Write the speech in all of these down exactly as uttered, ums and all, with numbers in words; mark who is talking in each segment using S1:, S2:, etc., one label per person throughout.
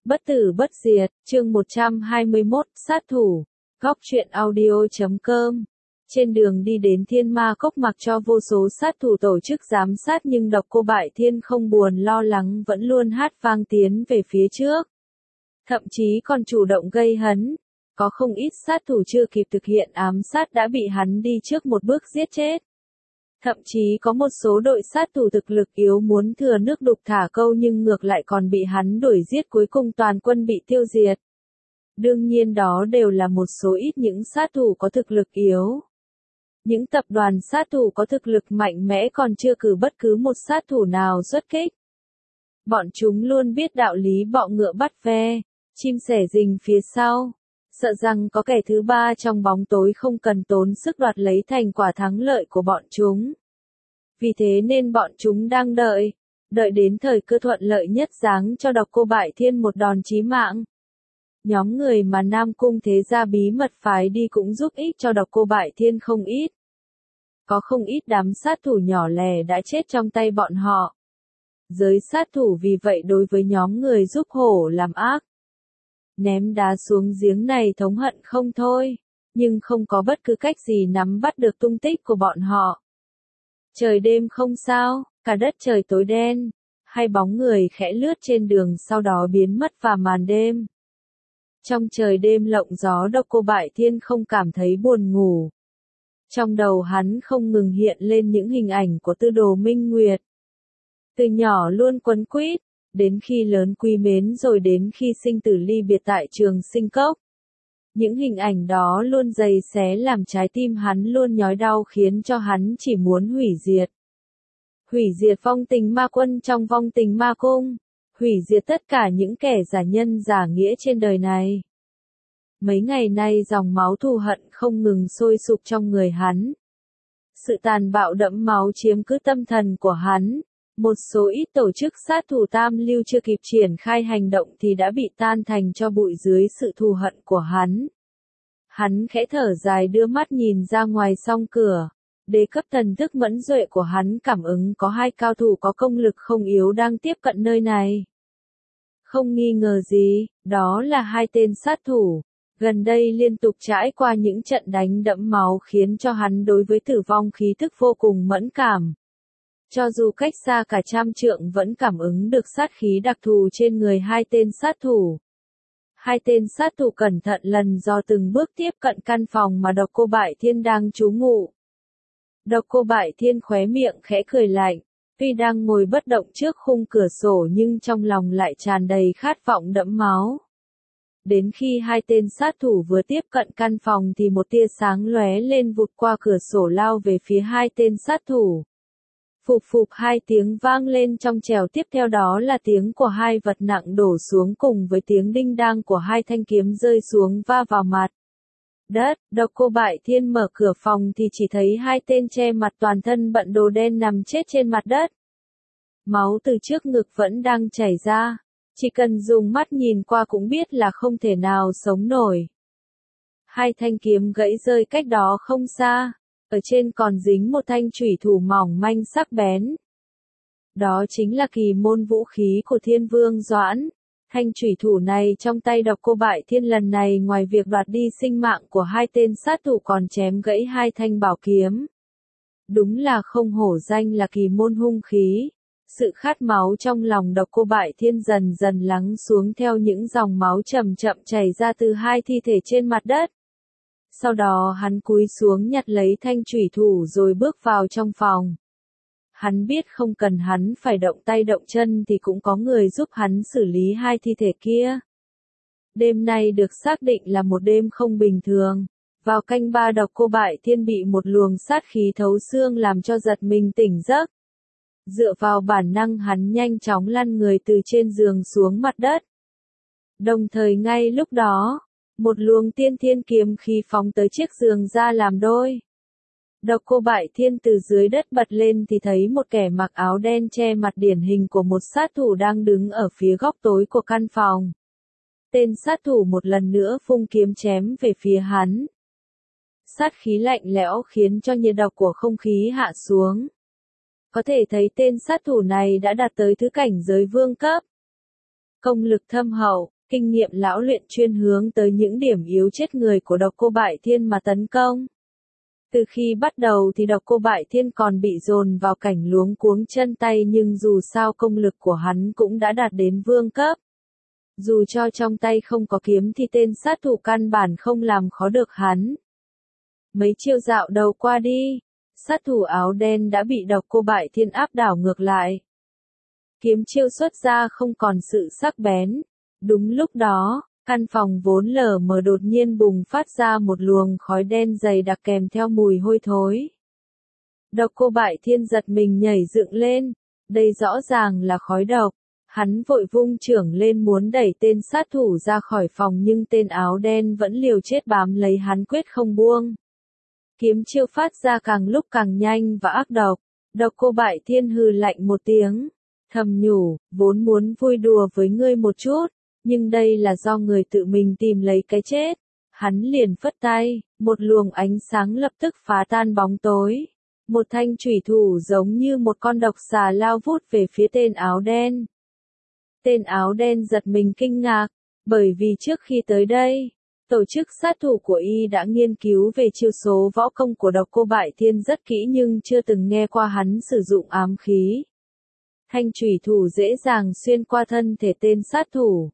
S1: Bất tử bất diệt, chương một trăm hai mươi mốt, sát thủ, góc truyện audio chấm com. Trên đường đi đến Thiên Ma Cốc mặc cho vô số sát thủ tổ chức giám sát nhưng Độc Cô Bại Thiên không buồn lo lắng vẫn luôn hát vang tiến về phía trước. Thậm chí còn chủ động gây hấn. Có không ít sát thủ chưa kịp thực hiện ám sát đã bị hắn đi trước một bước giết chết. Thậm chí có một số đội sát thủ thực lực yếu muốn thừa nước đục thả câu nhưng ngược lại còn bị hắn đuổi giết, cuối cùng toàn quân bị tiêu diệt. Đương nhiên đó đều là một số ít những sát thủ có thực lực yếu. Những tập đoàn sát thủ có thực lực mạnh mẽ còn chưa cử bất cứ một sát thủ nào xuất kích. Bọn chúng luôn biết đạo lý bọ ngựa bắt ve, chim sẻ rình phía sau. Sợ rằng có kẻ thứ ba trong bóng tối không cần tốn sức đoạt lấy thành quả thắng lợi của bọn chúng. Vì thế nên bọn chúng đang đợi, đợi đến thời cơ thuận lợi nhất giáng cho Độc Cô Bại Thiên một đòn chí mạng. Nhóm người mà Nam Cung Thế Gia bí mật phái đi cũng giúp ích cho Độc Cô Bại Thiên không ít. Có không ít đám sát thủ nhỏ lẻ đã chết trong tay bọn họ. Giới sát thủ vì vậy đối với nhóm người giúp hổ làm ác. Ném đá xuống giếng này thống hận không thôi, nhưng không có bất cứ cách gì nắm bắt được tung tích của bọn họ. Trời đêm không sao, cả đất trời tối đen, hai bóng người khẽ lướt trên đường sau đó biến mất vào màn đêm. Trong trời đêm lộng gió Độc Cô Bại Thiên không cảm thấy buồn ngủ. Trong đầu hắn không ngừng hiện lên những hình ảnh của Tư Đồ Minh Nguyệt. Từ nhỏ luôn quấn quýt, đến khi lớn quý mến rồi đến khi sinh tử ly biệt tại Trường Sinh Cốc. Những hình ảnh đó luôn giày xé làm trái tim hắn luôn nhói đau khiến cho hắn chỉ muốn hủy diệt. Hủy diệt vong tình ma quân trong vong tình ma cung. Hủy diệt tất cả những kẻ giả nhân giả nghĩa trên đời này. Mấy ngày nay dòng máu thù hận không ngừng sôi sục trong người hắn. Sự tàn bạo đẫm máu chiếm cứ tâm thần của hắn. Một số ít tổ chức sát thủ tam lưu chưa kịp triển khai hành động thì đã bị tan thành cho bụi dưới sự thù hận của hắn. Hắn khẽ thở dài đưa mắt nhìn ra ngoài song cửa. Đế cấp thần thức mẫn duệ của hắn cảm ứng có hai cao thủ có công lực không yếu đang tiếp cận nơi này. Không nghi ngờ gì, đó là hai tên sát thủ. Gần đây liên tục trải qua những trận đánh đẫm máu khiến cho hắn đối với tử vong khí thức vô cùng mẫn cảm. Cho dù cách xa cả trăm trượng vẫn cảm ứng được sát khí đặc thù trên người hai tên sát thủ. Hai tên sát thủ cẩn thận lần dò từng bước tiếp cận căn phòng mà Độc Cô Bại Thiên đang trú ngụ. Độc Cô Bại Thiên khóe miệng khẽ cười lạnh, tuy đang ngồi bất động trước khung cửa sổ nhưng trong lòng lại tràn đầy khát vọng đẫm máu. Đến khi hai tên sát thủ vừa tiếp cận căn phòng thì một tia sáng lóe lên vụt qua cửa sổ lao về phía hai tên sát thủ. Phụp phụp hai tiếng vang lên trong trẻo, tiếp theo đó là tiếng của hai vật nặng đổ xuống cùng với tiếng đinh đang của hai thanh kiếm rơi xuống va vào mặt đất. Độc Cô Bại Thiên mở cửa phòng thì chỉ thấy hai tên che mặt toàn thân bận đồ đen nằm chết trên mặt đất. Máu từ trước ngực vẫn đang chảy ra, chỉ cần dùng mắt nhìn qua cũng biết là không thể nào sống nổi. Hai thanh kiếm gãy rơi cách đó không xa. Ở trên còn dính một thanh chủy thủ mỏng manh sắc bén. Đó chính là kỳ môn vũ khí của Thiên Vương Doãn. Thanh chủy thủ này trong tay Độc Cô Bại Thiên lần này ngoài việc đoạt đi sinh mạng của hai tên sát thủ còn chém gãy hai thanh bảo kiếm. Đúng là không hổ danh là kỳ môn hung khí. Sự khát máu trong lòng Độc Cô Bại Thiên dần dần lắng xuống theo những dòng máu chậm chậm chảy ra từ hai thi thể trên mặt đất. Sau đó hắn cúi xuống nhặt lấy thanh chủy thủ rồi bước vào trong phòng. Hắn biết không cần hắn phải động tay động chân thì cũng có người giúp hắn xử lý hai thi thể kia. Đêm nay được xác định là một đêm không bình thường. Vào canh ba Độc Cô Bại Thiên bị một luồng sát khí thấu xương làm cho giật mình tỉnh giấc. Dựa vào bản năng hắn nhanh chóng lăn người từ trên giường xuống mặt đất. Đồng thời ngay lúc đó, một luồng tiên thiên kiếm khí phóng tới chiếc giường ra làm đôi. Độc Cô Bại Thiên từ dưới đất bật lên thì thấy một kẻ mặc áo đen che mặt điển hình của một sát thủ đang đứng ở phía góc tối của căn phòng. Tên sát thủ một lần nữa vung kiếm chém về phía hắn. Sát khí lạnh lẽo khiến cho nhiệt độc của không khí hạ xuống. Có thể thấy tên sát thủ này đã đạt tới thứ cảnh giới vương cấp. Công lực thâm hậu, Kinh nghiệm lão luyện chuyên hướng tới những điểm yếu chết người của độc cô Bại Thiên mà tấn công. Từ khi bắt đầu thì độc cô Bại Thiên còn bị dồn vào cảnh luống cuống chân tay nhưng dù sao công lực của hắn cũng đã đạt đến vương cấp. Dù cho trong tay không có kiếm thì tên sát thủ căn bản không làm khó được hắn. Mấy chiêu dạo đầu qua đi, sát thủ áo đen đã bị độc cô Bại Thiên áp đảo ngược lại. Kiếm chiêu xuất ra không còn sự sắc bén. Đúng lúc đó, căn phòng vốn lờ mờ đột nhiên bùng phát ra một luồng khói đen dày đặc kèm theo mùi hôi thối. Độc cô Bại Thiên giật mình nhảy dựng lên, đây rõ ràng là khói độc. Hắn vội vung chưởng lên muốn đẩy tên sát thủ ra khỏi phòng nhưng tên áo đen vẫn liều chết bám lấy hắn quyết không buông. Kiếm chiêu phát ra càng lúc càng nhanh và ác độc. Độc cô Bại Thiên hừ lạnh một tiếng, thầm nhủ, vốn muốn vui đùa với ngươi một chút, nhưng đây là do người tự mình tìm lấy cái chết. Hắn liền phất tay, một luồng ánh sáng lập tức phá tan bóng tối. Một thanh chủy thủ giống như một con độc xà lao vút về phía tên áo đen. Tên áo đen giật mình kinh ngạc, bởi vì trước khi tới đây, tổ chức sát thủ của y đã nghiên cứu về chiêu số võ công của độc cô Bại Thiên rất kỹ nhưng chưa từng nghe qua hắn sử dụng ám khí. Thanh chủy thủ dễ dàng xuyên qua thân thể tên sát thủ,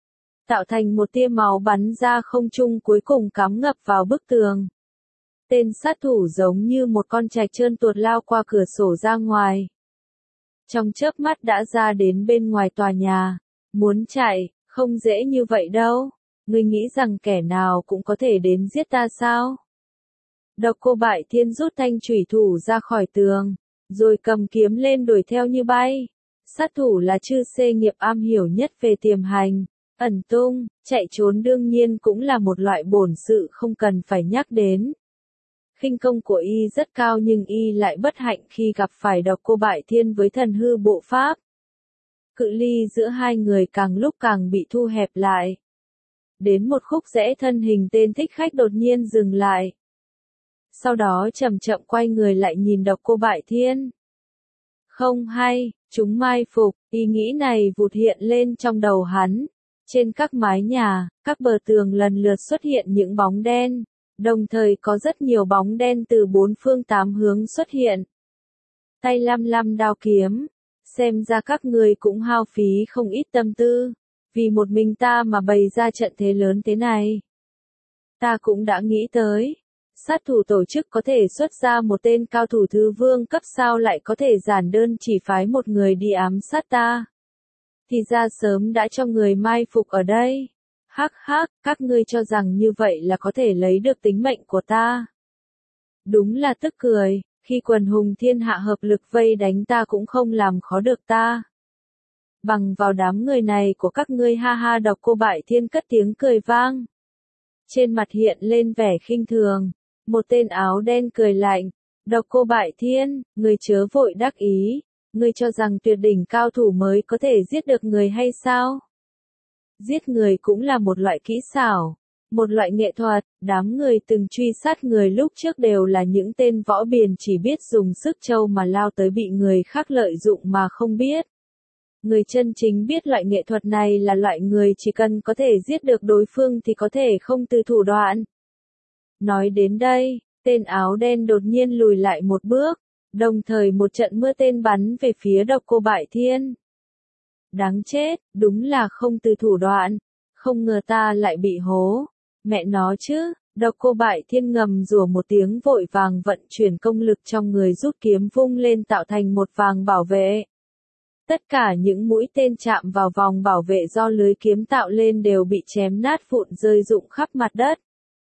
S1: tạo thành một tia máu bắn ra không trung cuối cùng cắm ngập vào bức tường. Tên sát thủ giống như một con trạch trơn tuột lao qua cửa sổ ra ngoài. Trong chớp mắt đã ra đến bên ngoài tòa nhà. Muốn chạy, không dễ như vậy đâu. Ngươi nghĩ rằng kẻ nào cũng có thể đến giết ta sao? Độc cô Bại Thiên rút thanh chủy thủ ra khỏi tường, rồi cầm kiếm lên đuổi theo như bay. Sát thủ là chư xê nghiệp am hiểu nhất về tiềm hành, ẩn tung, chạy trốn đương nhiên cũng là một loại bổn sự không cần phải nhắc đến. Khinh công của y rất cao nhưng y lại bất hạnh khi gặp phải độc cô Bại Thiên với thần hư bộ pháp. Cự ly giữa hai người càng lúc càng bị thu hẹp lại. Đến một khúc rẽ thân hình tên thích khách đột nhiên dừng lại. Sau đó chậm chậm quay người lại nhìn độc cô Bại Thiên. Không hay, chúng mai phục, ý nghĩ này vụt hiện lên trong đầu hắn. Trên các mái nhà, các bờ tường lần lượt xuất hiện những bóng đen. Đồng thời có rất nhiều bóng đen từ bốn phương tám hướng xuất hiện. Tay lăm lăm đao kiếm. Xem ra các người cũng hao phí không ít tâm tư. Vì một mình ta mà bày ra trận thế lớn thế này. Ta cũng đã nghĩ tới. Sát thủ tổ chức có thể xuất ra một tên cao thủ thứ vương cấp sao lại có thể giản đơn chỉ phái một người đi ám sát ta. Thì ra sớm đã cho người mai phục ở đây. Hắc hắc, các ngươi cho rằng như vậy là có thể lấy được tính mệnh của ta. Đúng là tức cười, khi quần hùng thiên hạ hợp lực vây đánh ta cũng không làm khó được ta. Bằng vào đám người này của các ngươi ha ha. Độc cô Bại Thiên cất tiếng cười vang. Trên mặt hiện lên vẻ khinh thường, một tên áo đen cười lạnh. Độc cô Bại Thiên, ngươi chớ vội đắc ý, ngươi cho rằng tuyệt đỉnh cao thủ mới có thể giết được người hay sao? Giết người cũng là một loại kỹ xảo, một loại nghệ thuật. Đám người từng truy sát người lúc trước đều là những tên võ biền chỉ biết dùng sức trâu mà lao tới bị người khác lợi dụng mà không biết. Người chân chính biết loại nghệ thuật này là loại người chỉ cần có thể giết được đối phương thì có thể không từ thủ đoạn. Nói đến đây, tên áo đen đột nhiên lùi lại một bước, đồng thời một trận mưa tên bắn về phía độc cô Bại Thiên. Đáng chết, đúng là không từ thủ đoạn, không ngờ ta lại bị hố, mẹ nó chứ. Độc cô Bại Thiên ngầm rủa một tiếng vội vàng vận chuyển công lực trong người rút kiếm vung lên tạo thành một vòng bảo vệ. Tất cả những mũi tên chạm vào vòng bảo vệ do lưới kiếm tạo lên đều bị chém nát vụn rơi rụng khắp mặt đất.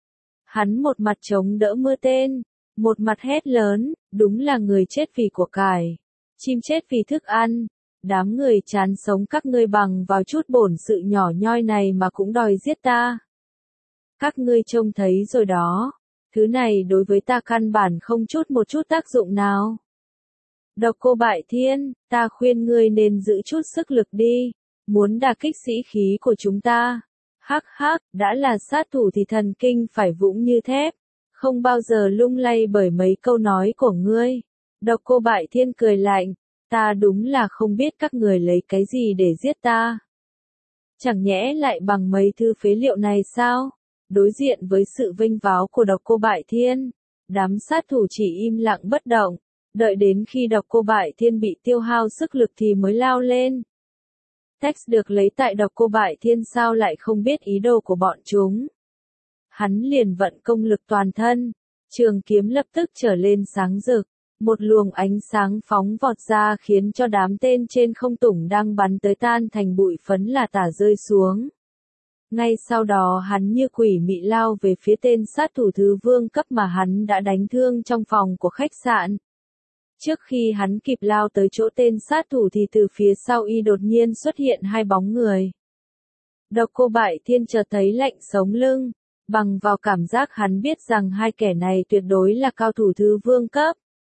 S1: Hắn một mặt chống đỡ mưa tên, một mặt hét lớn, đúng là người chết vì của cải, chim chết vì thức ăn. Đám người chán sống các ngươi bằng vào chút bổn sự nhỏ nhoi này mà cũng đòi giết ta. Các ngươi trông thấy rồi đó, thứ này đối với ta căn bản không chút một chút tác dụng nào. Độc cô Bại Thiên, ta khuyên ngươi nên giữ chút sức lực đi, muốn đả kích sĩ khí của chúng ta. Hắc hắc, đã là sát thủ thì thần kinh phải vững như thép, không bao giờ lung lay bởi mấy câu nói của ngươi. Độc cô Bại Thiên cười lạnh, ta đúng là không biết các người lấy cái gì để giết ta. Chẳng nhẽ lại bằng mấy thứ phế liệu này sao? Đối diện với sự vênh váo của Độc Cô Bại Thiên, đám sát thủ chỉ im lặng bất động, đợi đến khi Độc Cô Bại Thiên bị tiêu hao sức lực thì mới lao lên. Text được lấy tại Độc Cô Bại Thiên sao lại không biết ý đồ của bọn chúng. Hắn liền vận công lực toàn thân, trường kiếm lập tức trở lên sáng rực, một luồng ánh sáng phóng vọt ra khiến cho đám tên trên không tủng đang bắn tới tan thành bụi phấn là tả rơi xuống. Ngay sau đó hắn như quỷ mị lao về phía tên sát thủ thứ vương cấp mà hắn đã đánh thương trong phòng của khách sạn. Trước khi hắn kịp lao tới chỗ tên sát thủ thì từ phía sau y đột nhiên xuất hiện hai bóng người. Độc Cô Bại Thiên chợt thấy lạnh sống lưng, bằng vào cảm giác hắn biết rằng hai kẻ này tuyệt đối là cao thủ thứ vương cấp.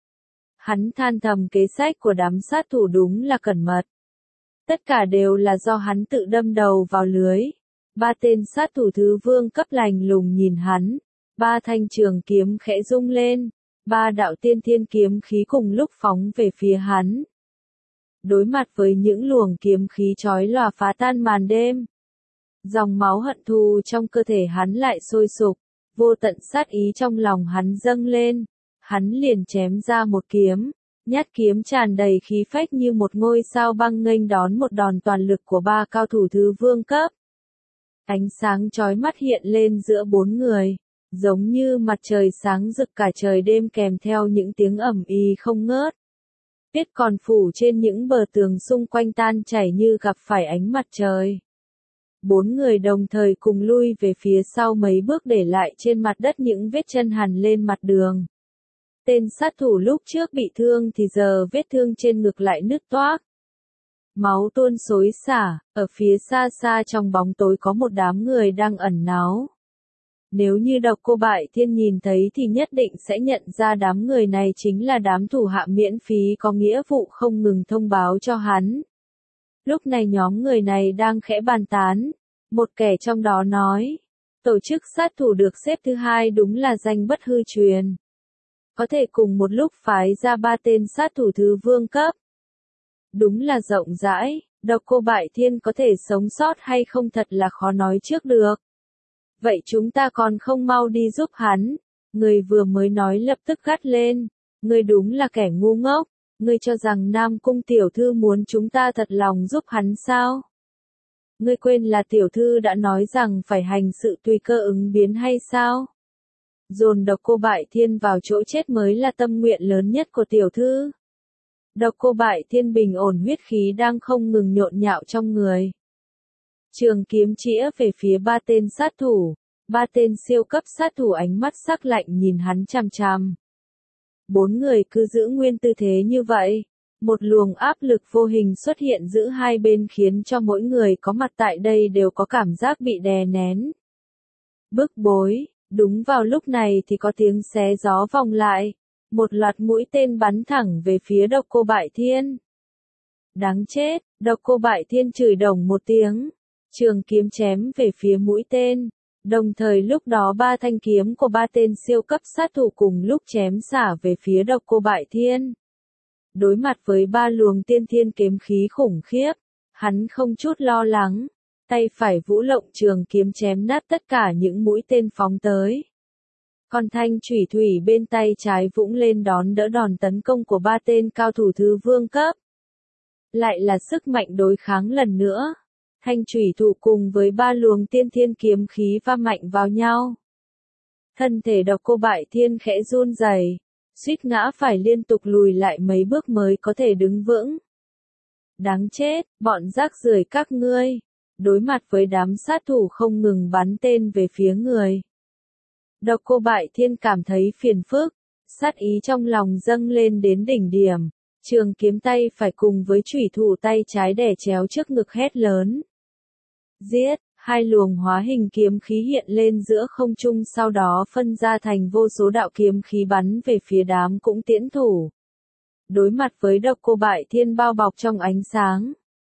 S1: Hắn than thầm kế sách của đám sát thủ đúng là cẩn mật. Tất cả đều là do hắn tự đâm đầu vào lưới. Ba tên sát thủ thứ vương cấp lạnh lùng nhìn hắn, ba thanh trường kiếm khẽ rung lên, ba đạo tiên thiên kiếm khí cùng lúc phóng về phía hắn. Đối mặt với những luồng kiếm khí chói lòa phá tan màn đêm, dòng máu hận thù trong cơ thể hắn lại sôi sục, vô tận sát ý trong lòng hắn dâng lên, hắn liền chém ra một kiếm, nhát kiếm tràn đầy khí phách như một ngôi sao băng nghênh đón một đòn toàn lực của ba cao thủ thứ vương cấp. Ánh sáng chói mắt hiện lên giữa bốn người, giống như mặt trời sáng rực cả trời đêm kèm theo những tiếng ầm ĩ không ngớt. Tuyết còn phủ trên những bờ tường xung quanh tan chảy như gặp phải ánh mặt trời. Bốn người đồng thời cùng lui về phía sau mấy bước để lại trên mặt đất những vết chân hằn lên mặt đường. Tên sát thủ lúc trước bị thương thì giờ vết thương trên ngực lại nứt toác. Máu tuôn xối xả, ở phía xa xa trong bóng tối có một đám người đang ẩn náu. Nếu như Độc Cô Bại Thiên nhìn thấy thì nhất định sẽ nhận ra đám người này chính là đám thủ hạ miễn phí có nghĩa vụ không ngừng thông báo cho hắn. Lúc này nhóm người này đang khẽ bàn tán, một kẻ trong đó nói, tổ chức sát thủ được xếp thứ hai đúng là danh bất hư truyền. Có thể cùng một lúc phái ra ba tên sát thủ thứ vương cấp. Đúng là rộng rãi, Độc Cô Bại Thiên có thể sống sót hay không thật là khó nói trước được. Vậy chúng ta còn không mau đi giúp hắn. Người vừa mới nói lập tức gắt lên. Người đúng là kẻ ngu ngốc. Ngươi cho rằng Nam Cung tiểu thư muốn chúng ta thật lòng giúp hắn sao? Ngươi quên là tiểu thư đã nói rằng phải hành sự tùy cơ ứng biến hay sao? Dồn Độc Cô Bại Thiên vào chỗ chết mới là tâm nguyện lớn nhất của tiểu thư. Độc Cô Bại Thiên bình ổn huyết khí đang không ngừng nhộn nhạo trong người. Trường kiếm chĩa về phía ba tên sát thủ, ba tên siêu cấp sát thủ ánh mắt sắc lạnh nhìn hắn chằm chằm. Bốn người cứ giữ nguyên tư thế như vậy, một luồng áp lực vô hình xuất hiện giữa hai bên khiến cho mỗi người có mặt tại đây đều có cảm giác bị đè nén. Bức bối, đúng vào lúc này thì có tiếng xé gió vòng lại, một loạt mũi tên bắn thẳng về phía Độc Cô Bại Thiên. Đáng chết, Độc Cô Bại Thiên chửi đồng một tiếng, trường kiếm chém về phía mũi tên. Đồng thời lúc đó ba thanh kiếm của ba tên siêu cấp sát thủ cùng lúc chém xả về phía Độc Cô Bại Thiên. Đối mặt với ba luồng tiên thiên kiếm khí khủng khiếp, hắn không chút lo lắng, tay phải vũ lộng trường kiếm chém nát tất cả những mũi tên phóng tới. Còn thanh chủy thủy bên tay trái vũng lên đón đỡ đòn tấn công của ba tên cao thủ thứ vương cấp. Lại là sức mạnh đối kháng lần nữa. Thanh chủy thủ cùng với ba luồng tiên thiên kiếm khí va mạnh vào nhau. Thân thể Độc Cô Bại Thiên khẽ run rẩy, suýt ngã phải liên tục lùi lại mấy bước mới có thể đứng vững. Đáng chết, bọn rác rưởi các ngươi, đối mặt với đám sát thủ không ngừng bắn tên về phía người. Độc Cô Bại Thiên cảm thấy phiền phức, sát ý trong lòng dâng lên đến đỉnh điểm, trường kiếm tay phải cùng với chủy thủ tay trái đè chéo trước ngực hét lớn. Giết, hai luồng hóa hình kiếm khí hiện lên giữa không trung sau đó phân ra thành vô số đạo kiếm khí bắn về phía đám cũng tiễn thủ. Đối mặt với Độc Cô Bại Thiên bao bọc trong ánh sáng.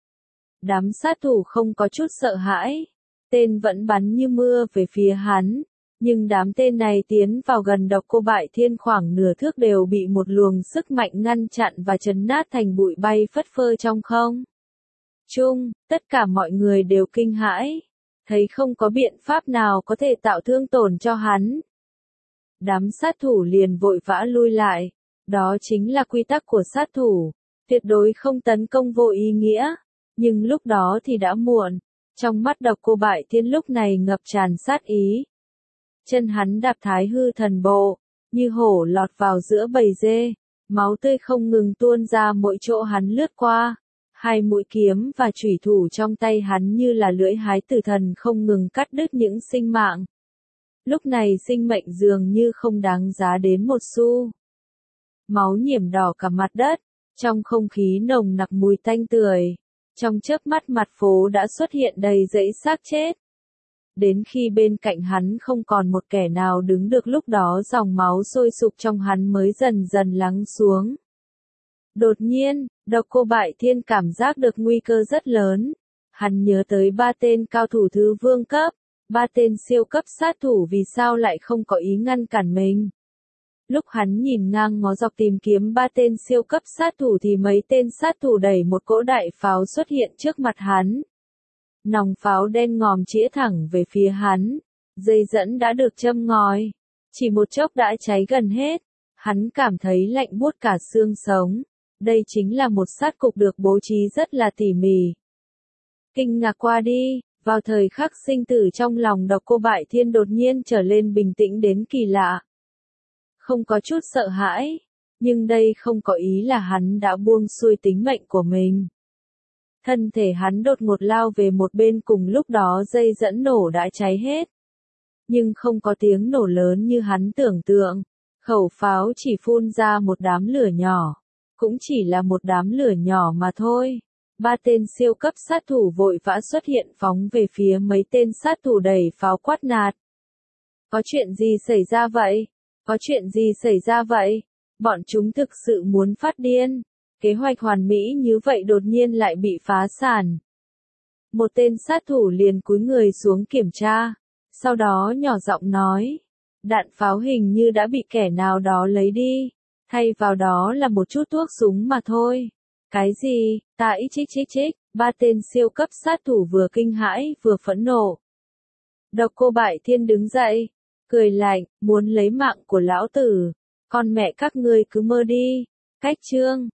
S1: Đám sát thủ không có chút sợ hãi, tên vẫn bắn như mưa về phía hắn, nhưng đám tên này tiến vào gần Độc Cô Bại Thiên khoảng nửa thước đều bị một luồng sức mạnh ngăn chặn và chấn nát thành bụi bay phất phơ trong không. chung, tất cả mọi người đều kinh hãi, thấy không có biện pháp nào có thể tạo thương tổn cho hắn. Đám sát thủ liền vội vã lui lại, đó chính là quy tắc của sát thủ, tuyệt đối không tấn công vô ý nghĩa, nhưng lúc đó thì đã muộn, trong mắt Độc Cô Bại Thiên lúc này ngập tràn sát ý. Chân hắn đạp Thái Hư Thần Bộ, như hổ lọt vào giữa bầy dê, máu tươi không ngừng tuôn ra mỗi chỗ hắn lướt qua. Hai mũi kiếm và chủy thủ trong tay hắn như là lưỡi hái tử thần không ngừng cắt đứt những sinh mạng. Lúc này sinh mệnh dường như không đáng giá đến một xu. Máu nhiễm đỏ cả mặt đất, trong không khí nồng nặc mùi tanh tưởi. Trong chớp mắt mặt phố đã xuất hiện đầy dãy xác chết. Đến khi bên cạnh hắn không còn một kẻ nào đứng được lúc đó dòng máu sôi sục trong hắn mới dần dần lắng xuống. Đột nhiên, Độc Cô Bại Thiên cảm giác được nguy cơ rất lớn. Hắn nhớ tới ba tên cao thủ thứ vương cấp, ba tên siêu cấp sát thủ vì sao lại không có ý ngăn cản mình. Lúc hắn nhìn ngang ngó dọc tìm kiếm ba tên siêu cấp sát thủ thì mấy tên sát thủ đẩy một cỗ đại pháo xuất hiện trước mặt hắn. Nòng pháo đen ngòm chĩa thẳng về phía hắn, dây dẫn đã được châm ngòi, chỉ một chốc đã cháy gần hết, hắn cảm thấy lạnh buốt cả xương sống, đây chính là một sát cục được bố trí rất là tỉ mỉ. Kinh ngạc qua đi, vào thời khắc sinh tử trong lòng Độc Cô Bại Thiên đột nhiên trở lên bình tĩnh đến kỳ lạ. Không có chút sợ hãi, nhưng đây không có ý là hắn đã buông xuôi tính mệnh của mình. Thân thể hắn đột ngột lao về một bên cùng lúc đó dây dẫn nổ đã cháy hết. Nhưng không có tiếng nổ lớn như hắn tưởng tượng, khẩu pháo chỉ phun ra một đám lửa nhỏ, cũng chỉ là một đám lửa nhỏ mà thôi. Ba tên siêu cấp sát thủ vội vã xuất hiện phóng về phía mấy tên sát thủ đẩy pháo quát nạt. Có chuyện gì xảy ra vậy? Có chuyện gì xảy ra vậy? Bọn chúng thực sự muốn phát điên. Kế hoạch hoàn mỹ như vậy đột nhiên lại bị phá sản. Một tên sát thủ liền cúi người xuống kiểm tra, sau đó nhỏ giọng nói, đạn pháo hình như đã bị kẻ nào đó lấy đi, thay vào đó là một chút thuốc súng mà thôi. Cái gì? Ta ít chích chích chích, ba tên siêu cấp sát thủ vừa kinh hãi vừa phẫn nộ. Độc Cô Bại Thiên đứng dậy, cười lạnh, muốn lấy mạng của lão tử, con mẹ các ngươi cứ mơ đi. Cách chương